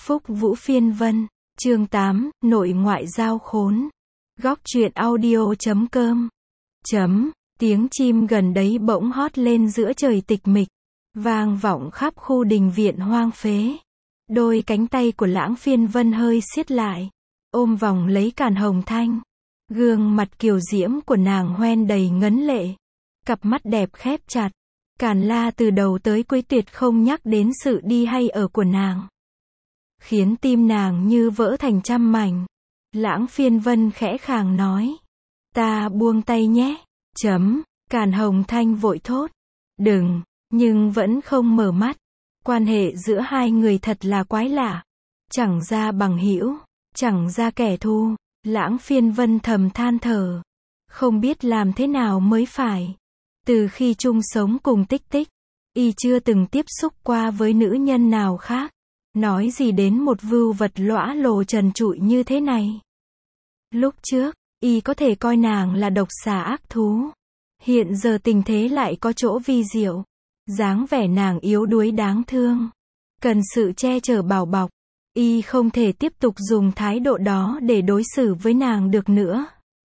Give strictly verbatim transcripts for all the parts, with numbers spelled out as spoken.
Phúc Vũ Phiên Vân, chương tám, Nội ngoại giao khốn. Góc truyện audio chấm com. Chấm, tiếng chim gần đấy bỗng hót lên giữa trời tịch mịch, vang vọng khắp khu đình viện hoang phế. Đôi cánh tay của Lãng Phiên Vân hơi siết lại, ôm vòng lấy Càn Hồng Thanh. Gương mặt kiều diễm của nàng hoen đầy ngấn lệ, cặp mắt đẹp khép chặt. Càn La từ đầu tới cuối tuyệt không nhắc đến sự đi hay ở của nàng, khiến tim nàng như vỡ thành trăm mảnh. Lãng Phiên Vân khẽ khàng nói, ta buông tay nhé. Chấm, Càn Hồng Thanh vội thốt, đừng, nhưng vẫn không mở mắt. Quan hệ giữa hai người thật là quái lạ, chẳng ra bằng hữu, chẳng ra kẻ thù. Lãng Phiên Vân thầm than thở, không biết làm thế nào mới phải. Từ khi chung sống cùng Tích Tích, y chưa từng tiếp xúc qua với nữ nhân nào khác, nói gì đến một vưu vật lõa lồ trần trụi như thế này. Lúc trước, y có thể coi nàng là độc xà ác thú. Hiện giờ tình thế lại có chỗ vi diệu. Dáng vẻ nàng yếu đuối đáng thương, cần sự che chở bảo bọc. Y không thể tiếp tục dùng thái độ đó để đối xử với nàng được nữa.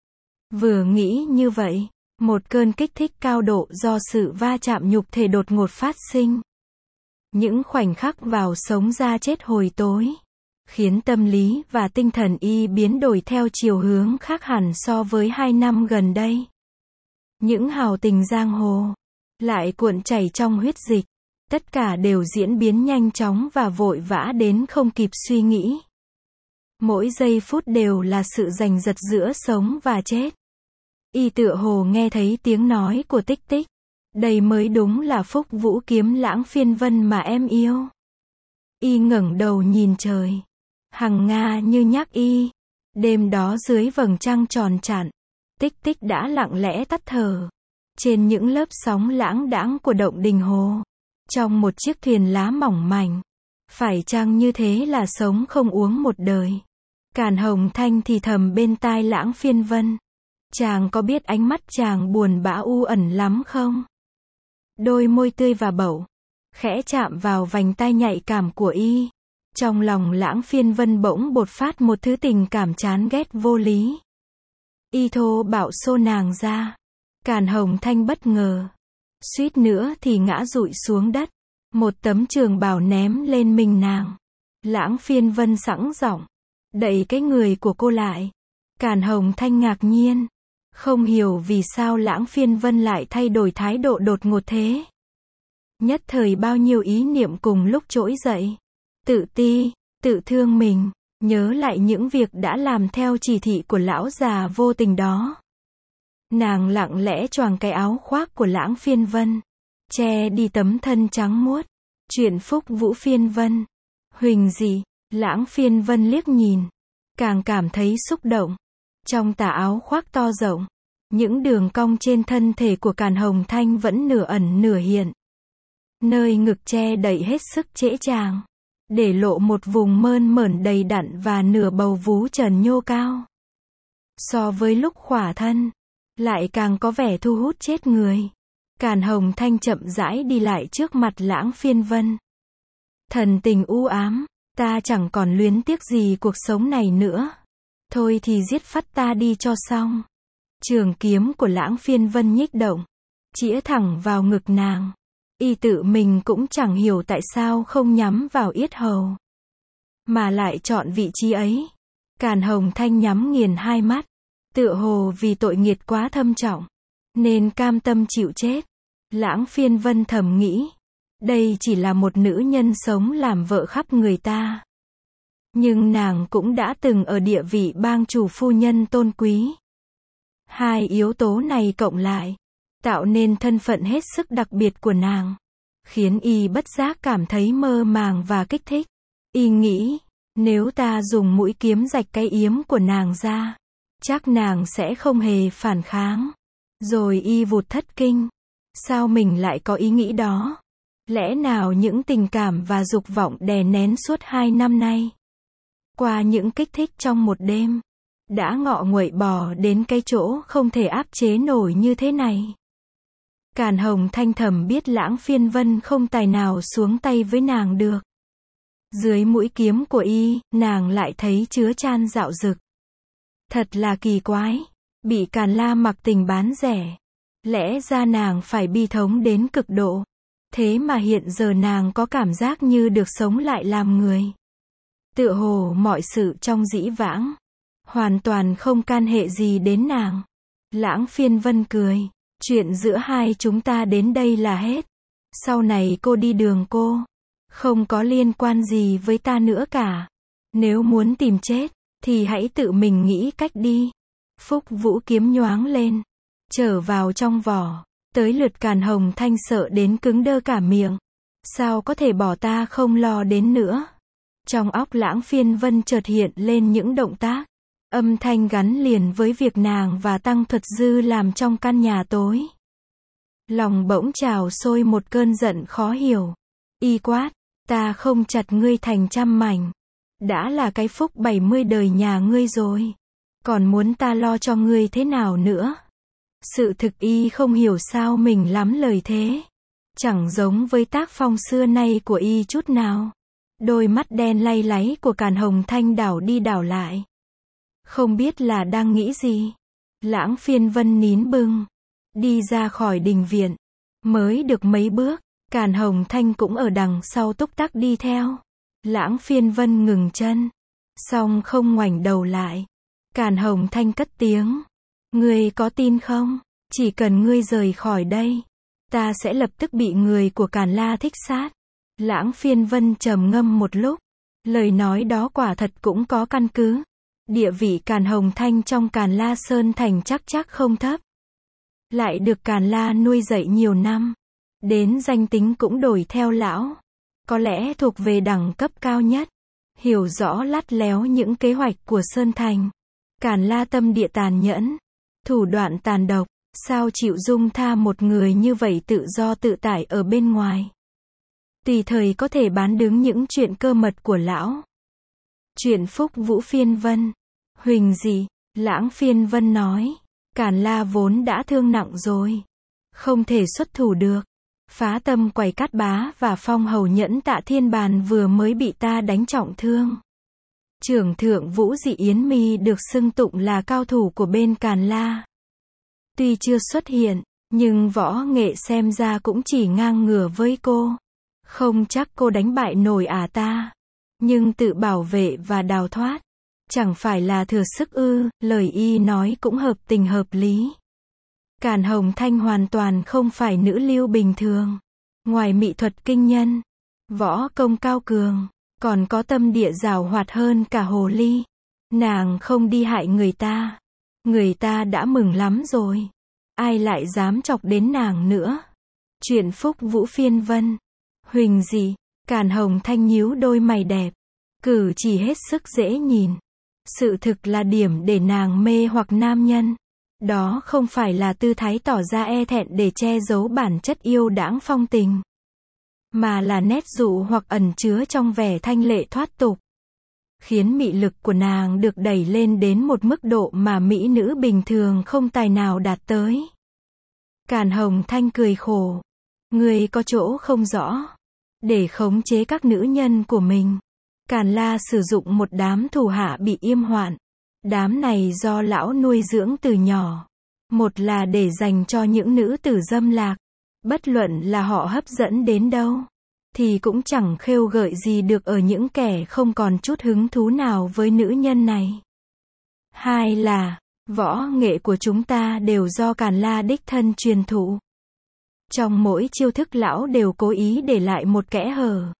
Vừa nghĩ như vậy, một cơn kích thích cao độ do sự va chạm nhục thể đột ngột phát sinh. Những khoảnh khắc vào sống ra chết hồi tối, khiến tâm lý và tinh thần y biến đổi theo chiều hướng khác hẳn so với hai năm gần đây. Những hào tình giang hồ lại cuộn chảy trong huyết dịch. Tất cả đều diễn biến nhanh chóng và vội vã đến không kịp suy nghĩ. Mỗi giây phút đều là sự giành giật giữa sống và chết. Y tựa hồ nghe thấy tiếng nói của Tích Tích. Đây mới đúng là Phúc Vũ kiếm Lãng Phiên Vân mà em yêu. Y ngẩng đầu nhìn trời. Hằng nga như nhắc y. Đêm đó dưới vầng trăng tròn trạn, Tích Tích đã lặng lẽ tắt thở. Trên những lớp sóng lãng đãng của động đình hồ. Trong một chiếc thuyền lá mỏng mảnh. Phải chăng như thế là sống không uống một đời? Càn Hồng Thanh thì thầm bên tai Lãng Phiên Vân. Chàng có biết ánh mắt chàng buồn bã u ẩn lắm không? Đôi môi tươi và bẩu, khẽ chạm vào vành tai nhạy cảm của y. Trong lòng Lãng Phiên Vân bỗng bột phát một thứ tình cảm chán ghét vô lý. Y thô bạo xô nàng ra. Càn Hồng Thanh bất ngờ, suýt nữa thì ngã rụi xuống đất. Một tấm trường bào ném lên mình nàng. Lãng Phiên Vân sẵn giọng, đẩy cái người của cô lại. Càn Hồng Thanh ngạc nhiên, không hiểu vì sao Lãng Phiên Vân lại thay đổi thái độ đột ngột thế. Nhất thời bao nhiêu ý niệm cùng lúc trỗi dậy. Tự ti, tự thương mình, nhớ lại những việc đã làm theo chỉ thị của lão già vô tình đó. Nàng lặng lẽ choàng cái áo khoác của Lãng Phiên Vân, che đi tấm thân trắng muốt. Chuyện Phúc Vũ Phiên Vân. Huỳnh dị, Lãng Phiên Vân liếc nhìn, càng cảm thấy xúc động. Trong tà áo khoác to rộng, những đường cong trên thân thể của Càn Hồng Thanh vẫn nửa ẩn nửa hiện. Nơi ngực che đậy hết sức trễ tràng, để lộ một vùng mơn mởn đầy đặn và nửa bầu vú trần nhô cao. So với lúc khỏa thân, lại càng có vẻ thu hút chết người. Càn Hồng Thanh chậm rãi đi lại trước mặt Lãng Phiên Vân. Thần tình u ám, ta chẳng còn luyến tiếc gì cuộc sống này nữa. Thôi thì giết phát ta đi cho xong. Trường kiếm của Lãng Phiên Vân nhích động, chĩa thẳng vào ngực nàng. Y tự mình cũng chẳng hiểu tại sao không nhắm vào yết hầu, mà lại chọn vị trí ấy. Càn Hồng Thanh nhắm nghiền hai mắt, tựa hồ vì tội nghiệt quá thâm trọng, nên cam tâm chịu chết. Lãng Phiên Vân thầm nghĩ, đây chỉ là một nữ nhân sống làm vợ khắp người ta. Nhưng nàng cũng đã từng ở địa vị bang chủ phu nhân tôn quý. Hai yếu tố này cộng lại, tạo nên thân phận hết sức đặc biệt của nàng, khiến y bất giác cảm thấy mơ màng và kích thích. Y nghĩ, nếu ta dùng mũi kiếm rạch cái yếm của nàng ra, chắc nàng sẽ không hề phản kháng. Rồi y vụt thất kinh. Sao mình lại có ý nghĩ đó? Lẽ nào những tình cảm và dục vọng đè nén suốt hai năm nay, qua những kích thích trong một đêm, đã ngọ nguậy bò đến cái chỗ không thể áp chế nổi như thế này? Càn Hồng Thanh thầm biết Lãng Phiên Vân không tài nào xuống tay với nàng được. Dưới mũi kiếm của y, nàng lại thấy chứa chan dạo dực. Thật là kỳ quái. Bị Càn La mặc tình bán rẻ. Lẽ ra nàng phải bi thống đến cực độ. Thế mà hiện giờ nàng có cảm giác như được sống lại làm người. Tựa hồ mọi sự trong dĩ vãng hoàn toàn không can hệ gì đến nàng. Lãng Phiên Vân cười. Chuyện giữa hai chúng ta đến đây là hết. Sau này cô đi đường cô. Không có liên quan gì với ta nữa cả. Nếu muốn tìm chết, thì hãy tự mình nghĩ cách đi. Phúc Vũ kiếm nhoáng lên. Trở vào trong vỏ. Tới lượt Càn Hồng Thanh sợ đến cứng đơ cả miệng. Sao có thể bỏ ta không lo đến nữa. Trong óc Lãng Phiên Vân chợt hiện lên những động tác. Âm thanh gắn liền với việc nàng và Tăng Thuật Dư làm trong căn nhà tối. Lòng bỗng trào sôi một cơn giận khó hiểu. Y quát, ta không chặt ngươi thành trăm mảnh. Đã là cái phúc bảy mươi đời nhà ngươi rồi. Còn muốn ta lo cho ngươi thế nào nữa? Sự thực y không hiểu sao mình lắm lời thế. Chẳng giống với tác phong xưa nay của y chút nào. Đôi mắt đen lay láy của Càn Hồng Thanh đảo đi đảo lại. Không biết là đang nghĩ gì. Lãng Phiên Vân nín bưng. Đi ra khỏi đình viện. Mới được mấy bước. Càn Hồng Thanh cũng ở đằng sau túc tắc đi theo. Lãng Phiên Vân ngừng chân. Xong không ngoảnh đầu lại. Càn Hồng Thanh cất tiếng. Ngươi có tin không? Chỉ cần ngươi rời khỏi đây. Ta sẽ lập tức bị người của Càn La thích sát. Lãng Phiên Vân trầm ngâm một lúc. Lời nói đó quả thật cũng có căn cứ. Địa vị Càn Hồng Thanh trong Càn La Sơn Thành chắc chắc không thấp. Lại được Càn La nuôi dạy nhiều năm. Đến danh tính cũng đổi theo lão. Có lẽ thuộc về đẳng cấp cao nhất. Hiểu rõ lắt léo những kế hoạch của Sơn Thành. Càn La tâm địa tàn nhẫn. Thủ đoạn tàn độc. Sao chịu dung tha một người như vậy tự do tự tại ở bên ngoài. Tùy thời có thể bán đứng những chuyện cơ mật của lão. Chuyện Phúc Vũ Phiên Vân. Huỳnh gì? Lãng Phiên Vân nói. Càn La vốn đã thương nặng rồi. Không thể xuất thủ được. Phá Tâm Quầy Cát Bá và Phong Hầu Nhẫn Tạ Thiên Bàn vừa mới bị ta đánh trọng thương. Trưởng thượng Vũ Dị Yến Mi được xưng tụng là cao thủ của bên Càn La. Tuy chưa xuất hiện, nhưng võ nghệ xem ra cũng chỉ ngang ngửa với cô. Không chắc cô đánh bại nổi à ta. Nhưng tự bảo vệ và đào thoát. Chẳng phải là thừa sức ư, lời y nói cũng hợp tình hợp lý. Càn Hồng Thanh hoàn toàn không phải nữ lưu bình thường. Ngoài mỹ thuật kinh nhân, võ công cao cường, còn có tâm địa giàu hoạt hơn cả hồ ly. Nàng không đi hại người ta. Người ta đã mừng lắm rồi. Ai lại dám chọc đến nàng nữa. Chuyện Phúc Vũ Phiên Vân. Huỳnh gì? Càn Hồng Thanh nhíu đôi mày đẹp. Cử chỉ hết sức dễ nhìn. Sự thực là điểm để nàng mê hoặc nam nhân. Đó không phải là tư thái tỏ ra e thẹn để che giấu bản chất yêu đãng phong tình. Mà là nét dụ hoặc ẩn chứa trong vẻ thanh lệ thoát tục. Khiến mị lực của nàng được đẩy lên đến một mức độ mà mỹ nữ bình thường không tài nào đạt tới. Càn Hồng Thanh cười khổ. Người có chỗ không rõ. Để khống chế các nữ nhân của mình. Càn La sử dụng một đám thủ hạ bị yêm hoạn. Đám này do lão nuôi dưỡng từ nhỏ. Một là để dành cho những nữ tử dâm lạc. Bất luận là họ hấp dẫn đến đâu. Thì cũng chẳng khêu gợi gì được ở những kẻ không còn chút hứng thú nào với nữ nhân này. Hai là, võ nghệ của chúng ta đều do Càn La đích thân truyền thụ. Trong mỗi chiêu thức lão đều cố ý để lại một kẽ hở.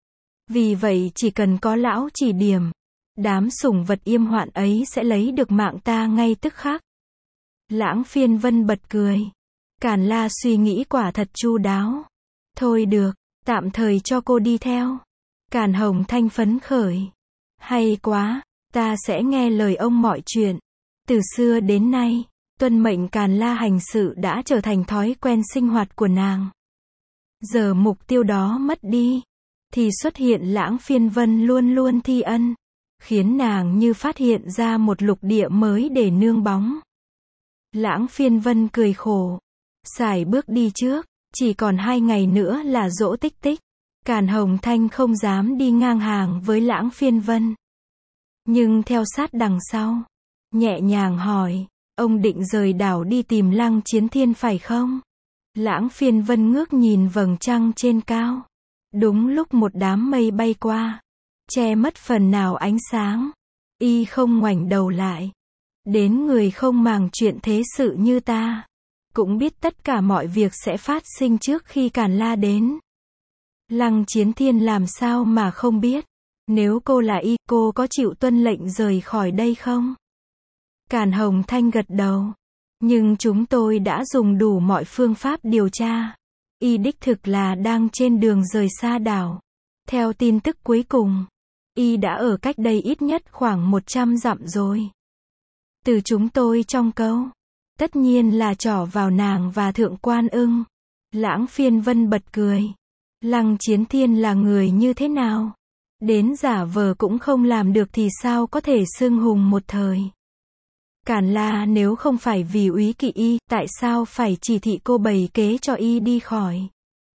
Vì vậy chỉ cần có lão chỉ điểm, đám sủng vật yêm hoạn ấy sẽ lấy được mạng ta ngay tức khắc. Lãng Phiên Vân bật cười. Càn La suy nghĩ quả thật chu đáo. Thôi được, tạm thời cho cô đi theo. Càn Hồng Thanh phấn khởi. Hay quá, ta sẽ nghe lời ông mọi chuyện. Từ xưa đến nay, tuân mệnh Càn La hành sự đã trở thành thói quen sinh hoạt của nàng. Giờ mục tiêu đó mất đi, thì xuất hiện Lãng Phiên Vân luôn luôn thi ân, khiến nàng như phát hiện ra một lục địa mới để nương bóng. Lãng Phiên Vân cười khổ, sải bước đi trước, chỉ còn hai ngày nữa là giỗ Tích Tích. Càn Hồng Thanh không dám đi ngang hàng với Lãng Phiên Vân. Nhưng theo sát đằng sau, nhẹ nhàng hỏi, ông định rời đảo đi tìm Lăng Chiến Thiên phải không? Lãng Phiên Vân ngước nhìn vầng trăng trên cao. Đúng lúc một đám mây bay qua, che mất phần nào ánh sáng. Y không ngoảnh đầu lại. Đến người không màng chuyện thế sự như ta, cũng biết tất cả mọi việc sẽ phát sinh trước khi Càn La đến. Lăng Chiến Thiên làm sao mà không biết. Nếu cô là y, cô có chịu tuân lệnh rời khỏi đây không? Càn Hồng Thanh gật đầu. Nhưng chúng tôi đã dùng đủ mọi phương pháp điều tra. Y đích thực là đang trên đường rời xa đảo. Theo tin tức cuối cùng, Y đã ở cách đây ít nhất khoảng một trăm dặm rồi. Từ chúng tôi trong câu, tất nhiên là trỏ vào nàng và Thượng Quan Ưng. Lãng Phiên Vân bật cười. Lăng Chiến Thiên là người như thế nào? Đến giả vờ cũng không làm được thì sao có thể xưng hùng một thời? Càn La nếu không phải vì úy kỵ y, tại sao phải chỉ thị cô bày kế cho y đi khỏi?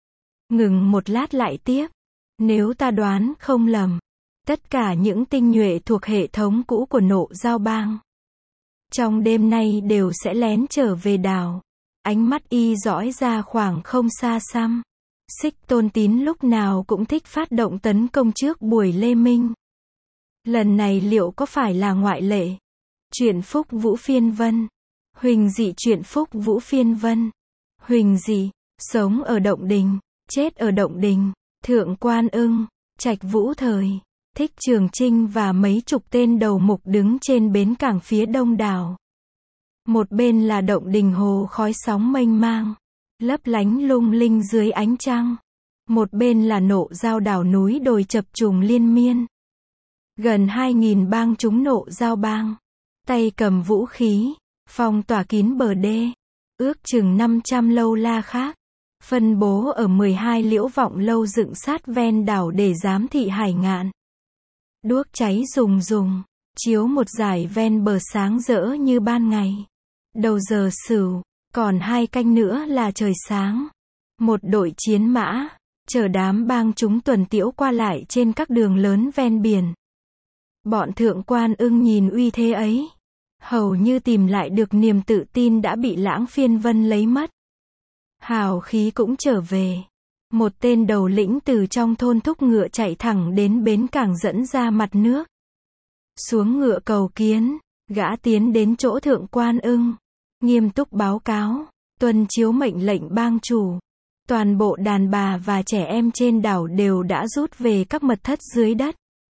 Ngừng một lát lại tiếp. Nếu ta đoán không lầm, tất cả những tinh nhuệ thuộc hệ thống cũ của Nộ Giao Bang, trong đêm nay đều sẽ lén trở về đảo. Ánh mắt y dõi ra khoảng không xa xăm. Xích Tôn Tín lúc nào cũng thích phát động tấn công trước buổi lê minh. Lần này liệu có phải là ngoại lệ? Chuyện Phúc Vũ Phiên Vân. Huỳnh Dị. Chuyện Phúc Vũ Phiên Vân. Huỳnh Dị, sống ở Động Đình, chết ở Động Đình. Thượng Quan Ưng, Trạch Vũ Thời, Thích Trường Trinh và mấy chục tên đầu mục đứng trên bến cảng phía đông đảo. Một bên là Động Đình hồ khói sóng mênh mang, lấp lánh lung linh dưới ánh trăng. Một bên là Nộ Giao đảo núi đồi chập trùng liên miên. Gần hai nghìn bang chúng Nộ Giao Bang, tay cầm vũ khí, phong tỏa kín bờ đê. Ước chừng năm trăm lâu la khác, phân bố ở mười hai liễu vọng lâu dựng sát ven đảo để giám thị hải ngạn. Đuốc cháy rùng rùng, chiếu một dải ven bờ sáng rỡ như ban ngày. Đầu giờ Sửu, còn hai canh nữa là trời sáng. Một đội chiến mã, chở đám bang chúng tuần tiễu qua lại trên các đường lớn ven biển. Bọn Thượng Quan Ưng nhìn uy thế ấy, hầu như tìm lại được niềm tự tin đã bị Lãng Phiên Vân lấy mất. Hào khí cũng trở về. Một tên đầu lĩnh từ trong thôn thúc ngựa chạy thẳng đến bến cảng dẫn ra mặt nước. Xuống ngựa cầu kiến, gã tiến đến chỗ Thượng Quan Ưng, nghiêm túc báo cáo, tuân chiếu mệnh lệnh bang chủ. Toàn bộ đàn bà và trẻ em trên đảo đều đã rút về các mật thất dưới đất.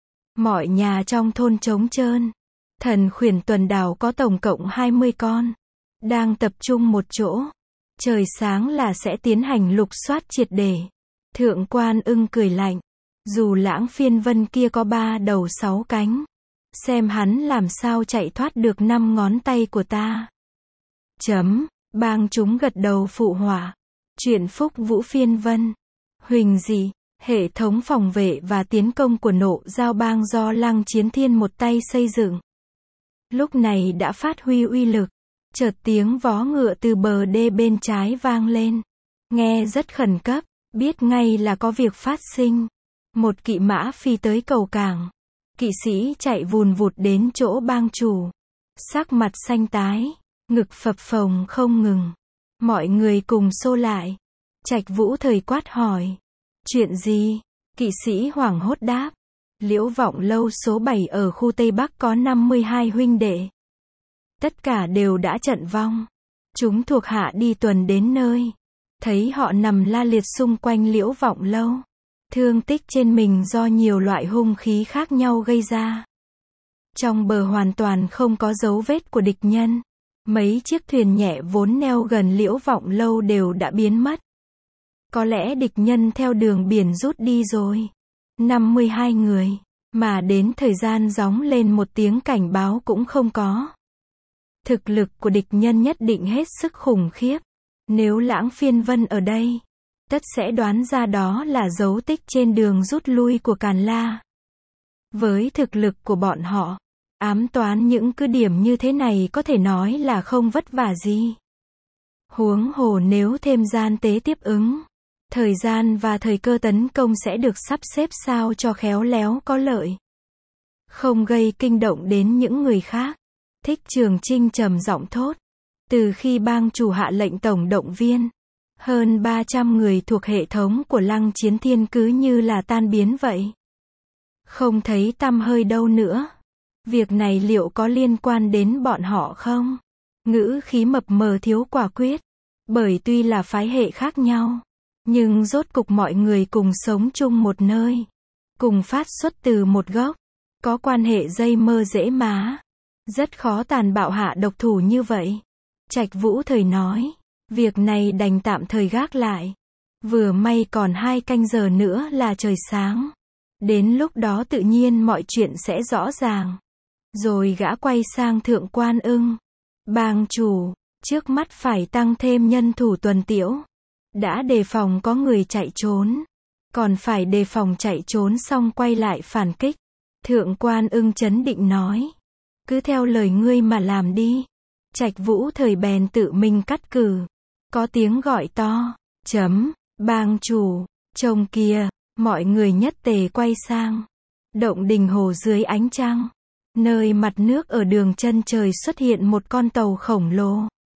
Mọi nhà trong thôn trống trơn. Thần khuyển tuần đảo có tổng cộng hai mươi con, đang tập trung một chỗ. Trời sáng là sẽ tiến hành lục soát triệt để. Thượng Quan Ưng cười lạnh. Dù Lãng Phiên Vân kia có ba đầu sáu cánh, xem hắn làm sao chạy thoát được năm ngón tay của ta. Chấm, bang chúng gật đầu phụ họa. Chuyện Phúc Vũ Phiên Vân. Huỳnh Dị, hệ thống phòng vệ và tiến công của Nộ Giao Bang do Lăng Chiến Thiên một tay xây dựng, lúc này đã phát huy uy lực. Chợt tiếng vó ngựa từ bờ đê bên trái vang lên. Nghe rất khẩn cấp, biết ngay là có việc phát sinh. Một kỵ mã phi tới cầu cảng. Kỵ sĩ chạy vùn vụt đến chỗ bang chủ. Sắc mặt xanh tái, ngực phập phồng không ngừng. Mọi người cùng xô lại. Trạch Vũ Thời quát hỏi. Chuyện gì? Kỵ sĩ hoảng hốt đáp. Liễu Vọng lâu số bảy ở khu Tây Bắc có năm mươi hai huynh đệ. Tất cả đều đã trận vong. Chúng thuộc hạ đi tuần đến nơi, thấy họ nằm la liệt xung quanh Liễu Vọng lâu. Thương tích trên mình do nhiều loại hung khí khác nhau gây ra. Trong bờ hoàn toàn không có dấu vết của địch nhân. Mấy chiếc thuyền nhẹ vốn neo gần Liễu Vọng lâu đều đã biến mất. Có lẽ địch nhân theo đường biển rút đi rồi. năm mươi hai người, mà đến thời gian gióng lên một tiếng cảnh báo cũng không có. Thực lực của địch nhân nhất định hết sức khủng khiếp. Nếu Lãng Phiên Vân ở đây, tất sẽ đoán ra đó là dấu tích trên đường rút lui của Càn La. Với thực lực của bọn họ, ám toán những cứ điểm như thế này có thể nói là không vất vả gì. Huống hồ nếu thêm gian tế tiếp ứng, Thời gian và thời cơ tấn công sẽ được sắp xếp sao cho khéo léo có lợi, không gây kinh động đến những người khác. Thích Trường Chinh trầm giọng thốt. Từ khi bang chủ hạ lệnh tổng động viên, hơn ba trăm người thuộc hệ thống của Lăng Chiến Thiên cứ như là tan biến vậy. Không thấy tăm hơi đâu nữa. Việc này liệu có liên quan đến bọn họ không? Ngữ khí mập mờ thiếu quả quyết. Bởi tuy là phái hệ khác nhau, nhưng rốt cục mọi người cùng sống chung một nơi, cùng phát xuất từ một gốc, có quan hệ dây mơ rễ má. Rất khó tàn bạo hạ độc thủ như vậy. Trạch Vũ Thời nói, việc này đành tạm thời gác lại. Vừa may còn hai canh giờ nữa là trời sáng. Đến lúc đó tự nhiên mọi chuyện sẽ rõ ràng. Rồi gã quay sang Thượng Quan Ưng. Bang chủ, trước mắt phải tăng thêm nhân thủ tuần tiễu. Đã đề phòng có người chạy trốn, còn phải đề phòng chạy trốn xong quay lại phản kích. Thượng Quan Ưng trấn định nói, cứ theo lời ngươi mà làm đi. Trạch Vũ Thời bèn tự mình cắt cử. Có tiếng gọi to, chấm, bang chủ, trông kìa, mọi người nhất tề quay sang. Động Đình Hồ dưới ánh trăng, nơi mặt nước ở đường chân trời xuất hiện một con tàu khổng lồ.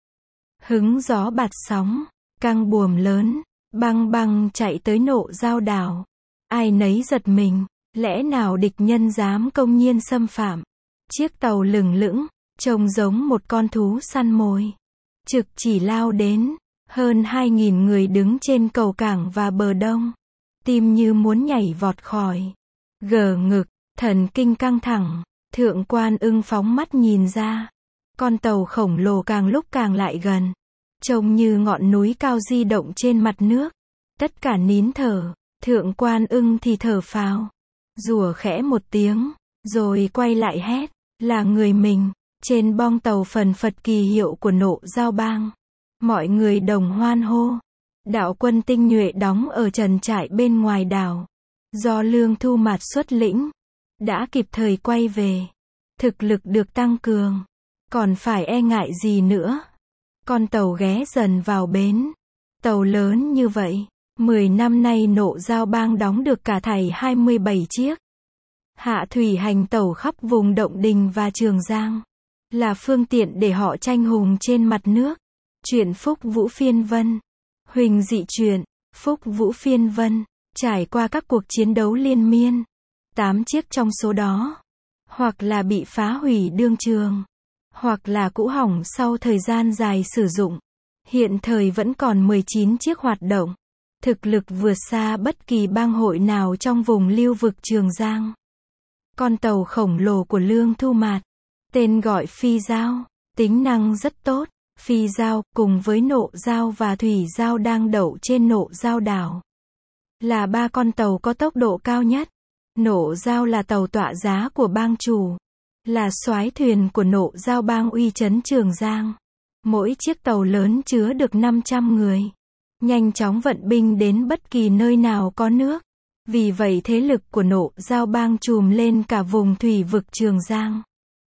Hứng gió bạt sóng, căng buồm lớn, băng băng chạy tới Nộ Giao đảo. Ai nấy giật mình, lẽ nào địch nhân dám công nhiên xâm phạm. Chiếc tàu lửng lững, trông giống một con thú săn mồi. Trực chỉ lao đến, hơn hai nghìn người đứng trên cầu cảng và bờ đông. Tim như muốn nhảy vọt khỏi. Gờ ngực, thần kinh căng thẳng. Thượng Quan Ưng phóng mắt nhìn ra. Con tàu khổng lồ càng lúc càng lại gần. Trông như ngọn núi cao di động trên mặt nước. Tất cả nín thở. Thượng Quan Ưng thì thở phào. Rủa khẽ một tiếng, rồi quay lại hét. Là người mình. Trên bong tàu phần phật kỳ hiệu của Nộ Giao bang. Mọi người đồng hoan hô. Đạo quân tinh nhuệ đóng ở trần trại bên ngoài đảo. Do Lương Thu Mạt xuất lĩnh. Đã kịp thời quay về. Thực lực được tăng cường. Còn phải e ngại gì nữa. Con tàu ghé dần vào bến. Tàu lớn như vậy. mười năm nay Nộ Giao bang đóng được cả thảy hai mươi bảy chiếc. Hạ thủy hành tàu khắp vùng Động Đình và Trường Giang. Là phương tiện để họ tranh hùng trên mặt nước. Chuyện Phúc Vũ Phiên Vân. Huỳnh dị truyện, Phúc Vũ Phiên Vân. Trải qua các cuộc chiến đấu liên miên. Tám chiếc trong số đó. Hoặc là bị phá hủy đương trường. Hoặc là cũ hỏng sau thời gian dài sử dụng. Hiện thời vẫn còn mười chín chiếc hoạt động. Thực lực vượt xa bất kỳ bang hội nào trong vùng lưu vực Trường Giang. Con tàu khổng lồ của Lương Thu Mạt. Tên gọi Phi Giao. Tính năng rất tốt. Phi Giao, cùng với Nộ Giao và Thủy Giao đang đậu trên Nộ Giao đảo. Là ba con tàu có tốc độ cao nhất. Nộ Giao là tàu tọa giá của bang chủ. Là soái thuyền của Nộ Giao bang uy chấn Trường Giang. Mỗi chiếc tàu lớn chứa được năm trăm người. Nhanh chóng vận binh đến bất kỳ nơi nào có nước. Vì vậy thế lực của Nộ Giao bang trùm lên cả vùng thủy vực Trường Giang.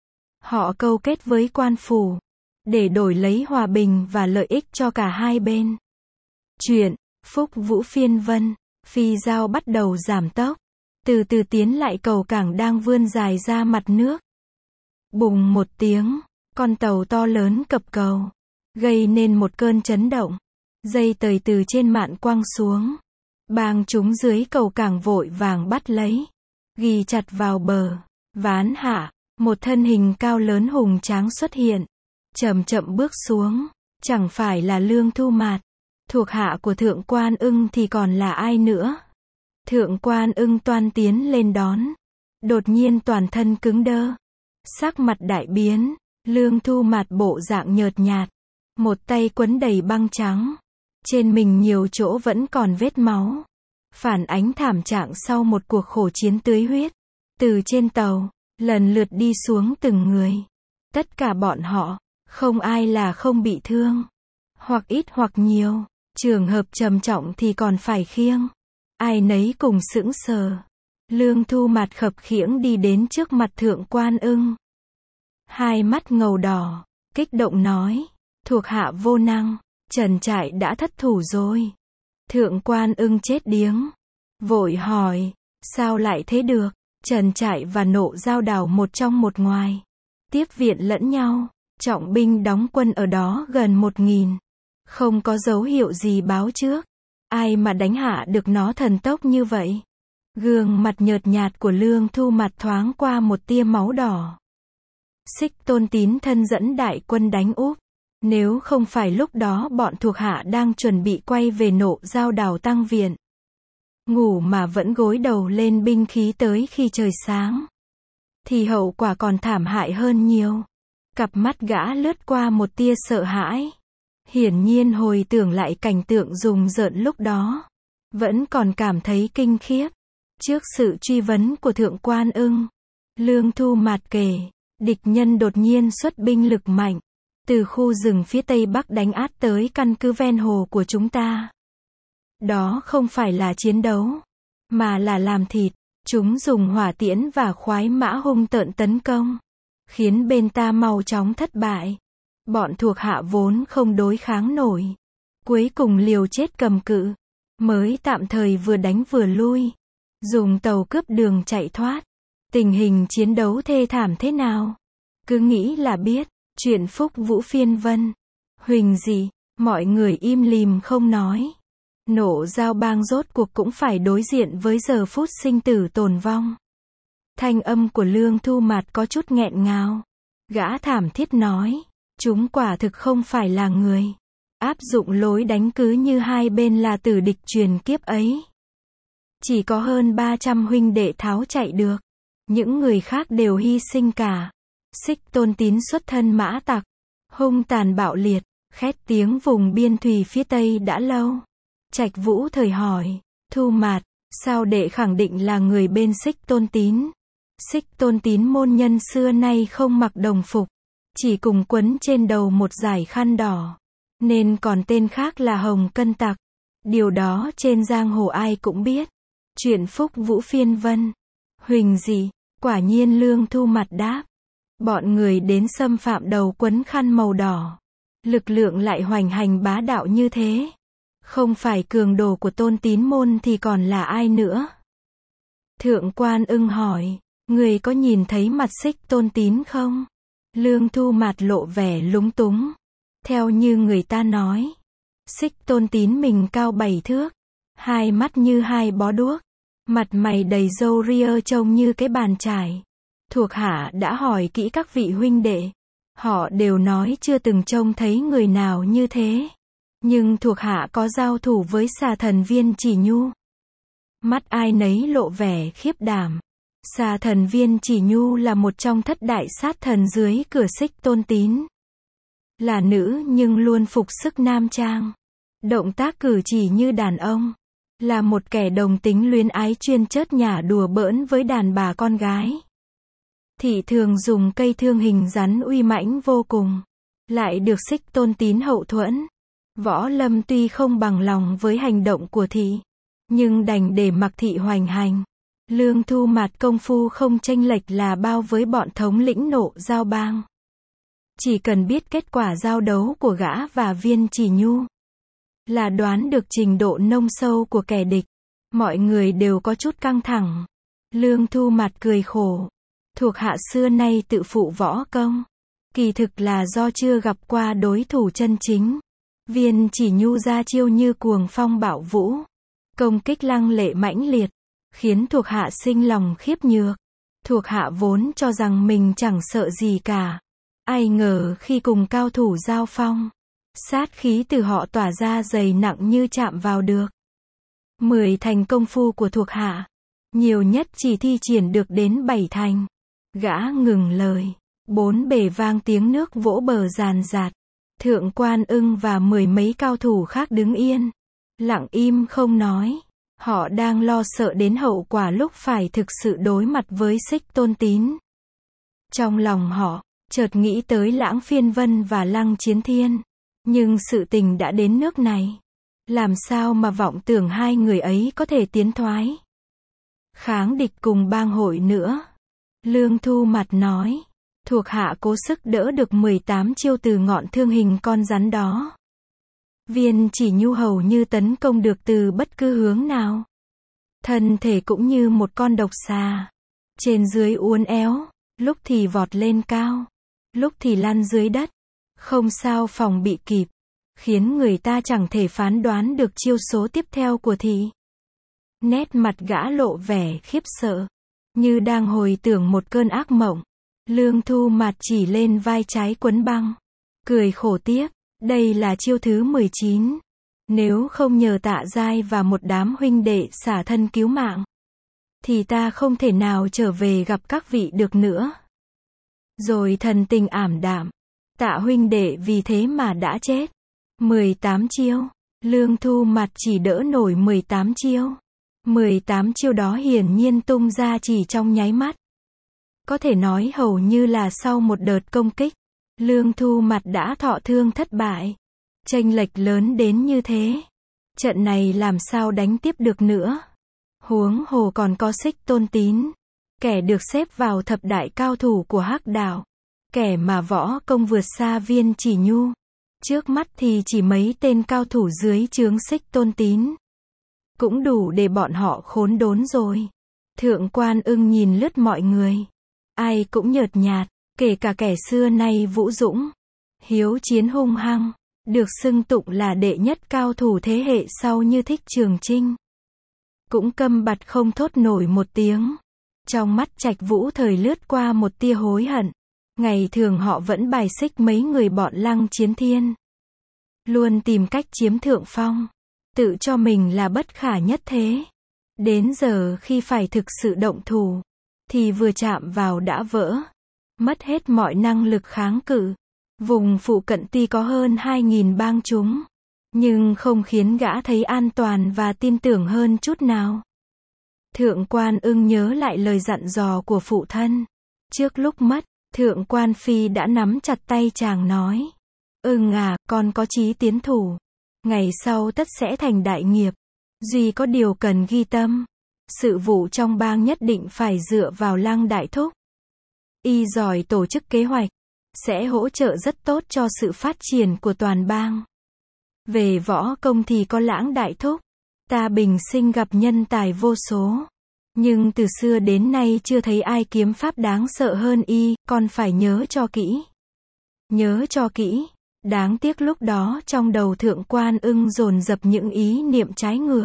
Họ câu kết với quan phủ. Để đổi lấy hòa bình và lợi ích cho cả hai bên. Chuyện, Phúc Vũ Phiên Vân. Phi Giao bắt đầu giảm tốc. Từ từ tiến lại cầu cảng đang vươn dài ra mặt nước. Bùng một tiếng, con tàu to lớn cập cầu. Gây nên một cơn chấn động. Dây tời từ trên mạn quăng xuống. Bang chúng dưới cầu cảng vội vàng bắt lấy. Ghi chặt vào bờ. Ván hạ, một thân hình cao lớn hùng tráng xuất hiện. Chậm chậm bước xuống. Chẳng phải là Lương Thu Mạt. Thuộc hạ của Thượng Quan Ưng thì còn là ai nữa. Thượng Quan Ưng toan tiến lên đón. Đột nhiên toàn thân cứng đơ. Sắc mặt đại biến. Lương Thu Mạt bộ dạng nhợt nhạt. Một tay quấn đầy băng trắng. Trên mình nhiều chỗ vẫn còn vết máu. Phản ánh thảm trạng sau một cuộc khổ chiến tưới huyết. Từ trên tàu, lần lượt đi xuống từng người. Tất cả bọn họ, không ai là không bị thương. Hoặc ít hoặc nhiều. Trường hợp trầm trọng thì còn phải khiêng. Ai nấy cùng sững sờ. Lương Thu Mạt khập khiễng đi đến trước mặt Thượng Quan Ưng. Hai mắt ngầu đỏ, kích động nói. Thuộc hạ vô năng, trần trại đã thất thủ rồi. Thượng Quan Ưng chết điếng. Vội hỏi, sao lại thế được? Trần Trại và Nộ Giao Đảo một trong một ngoài. Tiếp viện lẫn nhau. Trọng binh đóng quân ở đó gần một nghìn. Không có dấu hiệu gì báo trước. Ai mà đánh hạ được nó thần tốc như vậy? Gương mặt nhợt nhạt của Lương Thu Mặt thoáng qua một tia máu đỏ. Xích Tôn Tín thân dẫn đại quân đánh Úc. Nếu không phải lúc đó bọn thuộc hạ đang chuẩn bị quay về Nộ Giao Đảo tăng viện. Ngủ mà vẫn gối đầu lên binh khí tới khi trời sáng. Thì hậu quả còn thảm hại hơn nhiều. Cặp mắt gã lướt qua một tia sợ hãi. Hiển nhiên hồi tưởng lại cảnh tượng rùng rợn lúc đó. Vẫn còn cảm thấy kinh khiếp. Trước sự truy vấn của Thượng Quan Ưng, Lương Thu Mạt kể, địch nhân đột nhiên xuất binh lực mạnh. Từ khu rừng phía tây bắc đánh át tới căn cứ ven hồ của chúng ta. Đó không phải là chiến đấu, mà là làm thịt. Chúng dùng hỏa tiễn và khoái mã hung tợn tấn công, khiến bên ta mau chóng thất bại. Bọn thuộc hạ vốn không đối kháng nổi. Cuối cùng liều chết cầm cự, mới tạm thời vừa đánh vừa lui. Dùng tàu cướp đường chạy thoát. Tình hình chiến đấu thê thảm thế nào? Cứ nghĩ là biết. Chuyện Phúc Vũ phiên vân. Huỳnh gì? Mọi người im lìm không nói. Nộ Giao Bang rốt cuộc cũng phải đối diện với giờ phút sinh tử tồn vong. Thanh âm của Lương Thu Mạt có chút nghẹn ngào. Gã thảm thiết nói, chúng quả thực không phải là người. Áp dụng lối đánh cứ như hai bên là tử địch truyền kiếp ấy. Chỉ có hơn ba trăm huynh đệ tháo chạy được. Những người khác đều hy sinh cả. Xích Tôn Tín xuất thân mã tặc. Hung tàn bạo liệt. Khét tiếng vùng biên thùy phía tây đã lâu. Trạch Vũ thời hỏi, Thu Mạt, sao đệ khẳng định là người bên Xích Tôn Tín? Xích Tôn Tín môn nhân xưa nay không mặc đồng phục, chỉ cùng quấn trên đầu một dải khăn đỏ, nên còn tên khác là Hồng Cân Tặc. Điều đó trên giang hồ ai cũng biết. Chuyện Phúc Vũ phiên vân. Huỳnh gì? Quả nhiên Lương Thu Mặt đáp. Bọn người đến xâm phạm đầu quấn khăn màu đỏ. Lực lượng lại hoành hành bá đạo như thế. Không phải cường đồ của Tôn Tín môn thì còn là ai nữa? Thượng Quan Ưng hỏi, người có nhìn thấy mặt Xích Tôn Tín không? Lương Thu Mạt lộ vẻ lúng túng. Theo như người ta nói, Xích Tôn Tín mình cao bảy thước, hai mắt như hai bó đuốc, mặt mày đầy râu ria trông như cái bàn chải. Thuộc hạ đã hỏi kỹ các vị huynh đệ, họ đều nói chưa từng trông thấy người nào như thế. Nhưng thuộc hạ có giao thủ với xà thần Viên Chỉ Nhu. Mắt ai nấy lộ vẻ khiếp đảm. Xà thần Viên Chỉ Nhu là một trong thất đại sát thần dưới cửa Xích Tôn Tín. Là nữ nhưng luôn phục sức nam trang. Động tác cử chỉ như đàn ông. Là một kẻ đồng tính luyến ái chuyên chớt nhả đùa bỡn với đàn bà con gái. Thị thường dùng cây thương hình rắn uy mãnh vô cùng. Lại được Xích Tôn Tín hậu thuẫn. Võ Lâm tuy không bằng lòng với hành động của thị, nhưng đành để mặc thị hoành hành. Lương Thu Mạt công phu không chênh lệch là bao với bọn thống lĩnh Nộ Giao Bang. Chỉ cần biết kết quả giao đấu của gã và Viên Chỉ Nhu, là đoán được trình độ nông sâu của kẻ địch. Mọi người đều có chút căng thẳng. Lương Thu Mạt cười khổ. Thuộc hạ xưa nay tự phụ võ công. Kỳ thực là do chưa gặp qua đối thủ chân chính. Viên Chỉ Nhu ra chiêu như cuồng phong bạo vũ, công kích lăng lệ mãnh liệt, khiến thuộc hạ sinh lòng khiếp nhược. Thuộc hạ vốn cho rằng mình chẳng sợ gì cả. Ai ngờ khi cùng cao thủ giao phong, sát khí từ họ tỏa ra dày nặng như chạm vào được. Mười thành công phu của thuộc hạ, nhiều nhất chỉ thi triển được đến bảy thành. Gã ngừng lời, bốn bề vang tiếng nước vỗ bờ ràn rạt. Thượng Quan Ưng và mười mấy cao thủ khác đứng yên, lặng im không nói. Họ đang lo sợ đến hậu quả lúc phải thực sự đối mặt với Xích Tôn Tín. Trong lòng họ, chợt nghĩ tới Lãng Phiên Vân và Lăng Chiến Thiên. Nhưng sự tình đã đến nước này. Làm sao mà vọng tưởng hai người ấy có thể tiến thoái kháng địch cùng bang hội nữa? Lương Thu Mặt nói. Thuộc hạ cố sức đỡ được mười tám chiêu từ ngọn thương hình con rắn đó. Viên Chỉ Nhu hầu như tấn công được từ bất cứ hướng nào. Thân thể cũng như một con độc xà. Trên dưới uốn éo, lúc thì vọt lên cao, lúc thì lăn dưới đất. Không sao phòng bị kịp. Khiến người ta chẳng thể phán đoán được chiêu số tiếp theo của thị. Nét mặt gã lộ vẻ khiếp sợ. Như đang hồi tưởng một cơn ác mộng. Lương Thu Mạt chỉ lên vai trái quấn băng. Cười khổ tiếp. Đây là chiêu thứ mười chín. Nếu không nhờ Tạ Giai và một đám huynh đệ xả thân cứu mạng, thì ta không thể nào trở về gặp các vị được nữa. Rồi thần tình ảm đạm. Tạ huynh đệ vì thế mà đã chết. mười tám chiêu. Lương Thu Mạt chỉ đỡ nổi mười tám chiêu. mười tám chiêu đó hiển nhiên tung ra chỉ trong nháy mắt. Có thể nói hầu như là sau một đợt công kích, Lương Thu Mạt đã thọ thương thất bại. Chênh lệch lớn đến như thế. Trận này làm sao đánh tiếp được nữa. Huống hồ còn có Xích Tôn Tín. Kẻ được xếp vào thập đại cao thủ của Hắc Đạo. Kẻ mà võ công vượt xa Viên Chỉ Nhu. Trước mắt thì chỉ mấy tên cao thủ dưới trướng Xích Tôn Tín. Cũng đủ để bọn họ khốn đốn rồi. Thượng Quan Ưng nhìn lướt mọi người. Ai cũng nhợt nhạt, kể cả kẻ xưa nay vũ dũng, hiếu chiến hung hăng, được xưng tụng là đệ nhất cao thủ thế hệ sau như Thích Trường Chinh. Cũng câm bặt không thốt nổi một tiếng. Trong mắt Trạch Vũ Thời lướt qua một tia hối hận. Ngày thường họ vẫn bài xích mấy người bọn Lăng Chiến Thiên. Luôn tìm cách chiếm thượng phong. Tự cho mình là bất khả nhất thế. Đến giờ khi phải thực sự động thủ, thì vừa chạm vào đã vỡ. Mất hết mọi năng lực kháng cự. Vùng phụ cận tuy có hơn hai nghìn bang chúng, nhưng không khiến gã thấy an toàn và tin tưởng hơn chút nào. Thượng Quan Ưng nhớ lại lời dặn dò của phụ thân. Trước lúc mất, Thượng Quan Phi đã nắm chặt tay chàng nói. Ưng à, con có chí tiến thủ. Ngày sau tất sẽ thành đại nghiệp. Duy có điều cần ghi tâm. Sự vụ trong bang nhất định phải dựa vào Lăng đại thúc. Y giỏi tổ chức kế hoạch. Sẽ hỗ trợ rất tốt cho sự phát triển của toàn bang. Về võ công thì có Lãng đại thúc. Ta bình sinh gặp nhân tài vô số. Nhưng từ xưa đến nay chưa thấy ai kiếm pháp đáng sợ hơn y, con phải nhớ cho kỹ. Nhớ cho kỹ. Đáng tiếc lúc đó trong đầu Thượng Quan Ưng dồn dập những ý niệm trái ngược.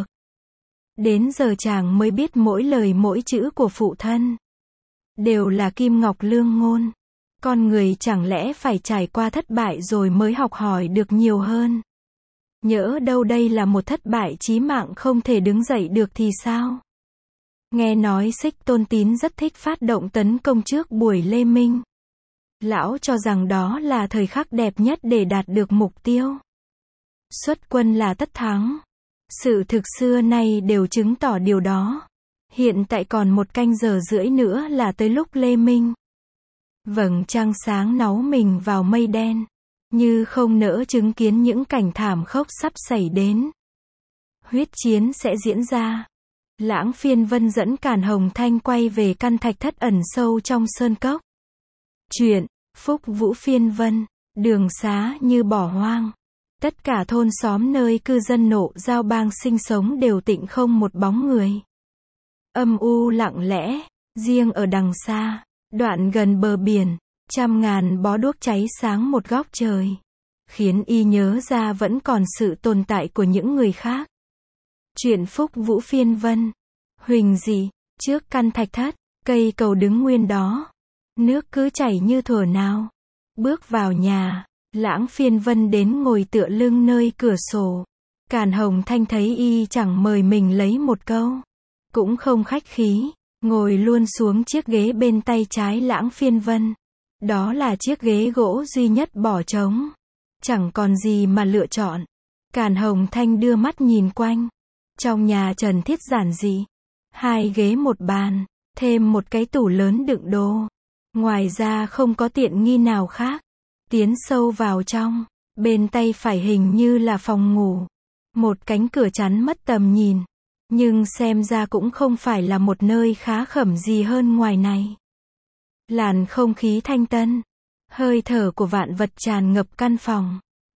Đến giờ chàng mới biết mỗi lời mỗi chữ của phụ thân đều là kim ngọc lương ngôn. Con người chẳng lẽ phải trải qua thất bại rồi mới học hỏi được nhiều hơn. Nhỡ đâu đây là một thất bại chí mạng không thể đứng dậy được thì sao? Nghe nói Xích Tôn Tín rất thích phát động tấn công trước buổi lê minh. Lão cho rằng đó là thời khắc đẹp nhất để đạt được mục tiêu. Xuất quân là tất thắng. Sự thực xưa nay đều chứng tỏ điều đó. Hiện tại còn một canh giờ rưỡi nữa là tới lúc lê minh. Vầng trăng sáng náu mình vào mây đen. Như không nỡ chứng kiến những cảnh thảm khốc sắp xảy đến. Huyết chiến sẽ diễn ra. Lãng Phiên Vân dẫn Càn Hồng Thanh quay về căn thạch thất ẩn sâu trong sơn cốc. Chuyện, Phúc Vũ Phiên Vân, đường xá như bỏ hoang. Tất cả thôn xóm nơi cư dân Nộ Giao bang sinh sống đều tịnh không một bóng người. Âm u lặng lẽ, riêng ở đằng xa, đoạn gần bờ biển, trăm ngàn bó đuốc cháy sáng một góc trời. Khiến y nhớ ra vẫn còn sự tồn tại của những người khác. Chuyện Phúc Vũ Phiên Vân. Huỳnh dị, trước căn thạch thất, cây cầu đứng nguyên đó. Nước cứ chảy như thuở nào. Bước vào nhà, Lãng Phiên Vân đến ngồi tựa lưng nơi cửa sổ. Càn Hồng Thanh thấy y chẳng mời mình lấy một câu. Cũng không khách khí, ngồi luôn xuống chiếc ghế bên tay trái Lãng Phiên Vân. Đó là chiếc ghế gỗ duy nhất bỏ trống. Chẳng còn gì mà lựa chọn. Càn Hồng Thanh đưa mắt nhìn quanh. Trong nhà trần thiết giản dị. Hai ghế một bàn, thêm một cái tủ lớn đựng đồ. Ngoài ra không có tiện nghi nào khác. Tiến sâu vào trong, bên tay phải hình như là phòng ngủ. Một cánh cửa chắn mất tầm nhìn. Nhưng xem ra cũng không phải là một nơi khá khẩm gì hơn ngoài này. Làn không khí thanh tân. Hơi thở của vạn vật tràn ngập căn phòng.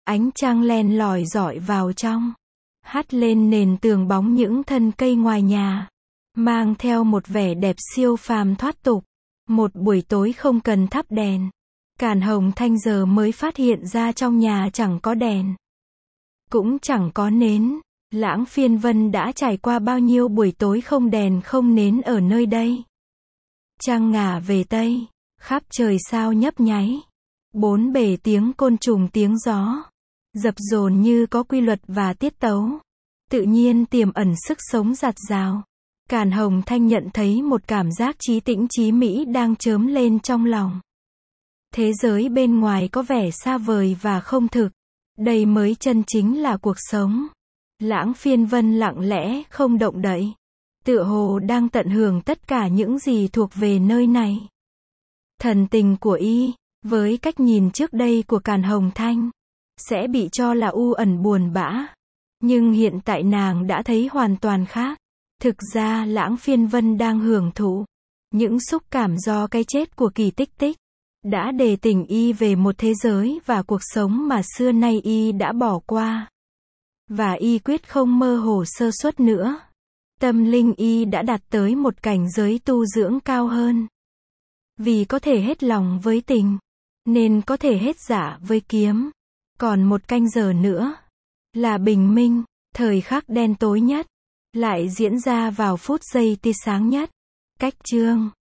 Ánh trăng len lỏi dọi vào trong, hắt lên nền tường bóng những thân cây ngoài nhà, mang theo một vẻ đẹp siêu phàm thoát tục. Một buổi tối không cần thắp đèn. Càn Hồng Thanh giờ mới phát hiện ra trong nhà chẳng có đèn, cũng chẳng có nến. Lãng Phiên Vân đã trải qua bao nhiêu buổi tối không đèn không nến ở nơi đây. Trăng ngả về Tây, khắp trời sao nhấp nháy. Bốn bề tiếng côn trùng tiếng gió, dập dồn như có quy luật và tiết tấu. Tự nhiên tiềm ẩn sức sống dạt dào. Càn Hồng Thanh nhận thấy một cảm giác trí tĩnh trí mỹ đang chớm lên trong lòng. Thế giới bên ngoài có vẻ xa vời và không thực. Đây mới chân chính là cuộc sống. Lãng Phiên Vân lặng lẽ không động đậy, tựa hồ đang tận hưởng tất cả những gì thuộc về nơi này. Thần tình của y, với cách nhìn trước đây của Càn Hồng Thanh, sẽ bị cho là u ẩn buồn bã. Nhưng hiện tại nàng đã thấy hoàn toàn khác. Thực ra Lãng Phiên Vân đang hưởng thụ những xúc cảm do cái chết của Kỳ Tích Tích, đã đề tỉnh y về một thế giới và cuộc sống mà xưa nay y đã bỏ qua. Và y quyết không mơ hồ sơ suất nữa. Tâm linh y đã đạt tới một cảnh giới tu dưỡng cao hơn. Vì có thể hết lòng với tình, nên có thể hết dạ với kiếm. Còn một canh giờ nữa là bình minh, thời khắc đen tối nhất lại diễn ra vào phút giây tia sáng nhất. Cách chương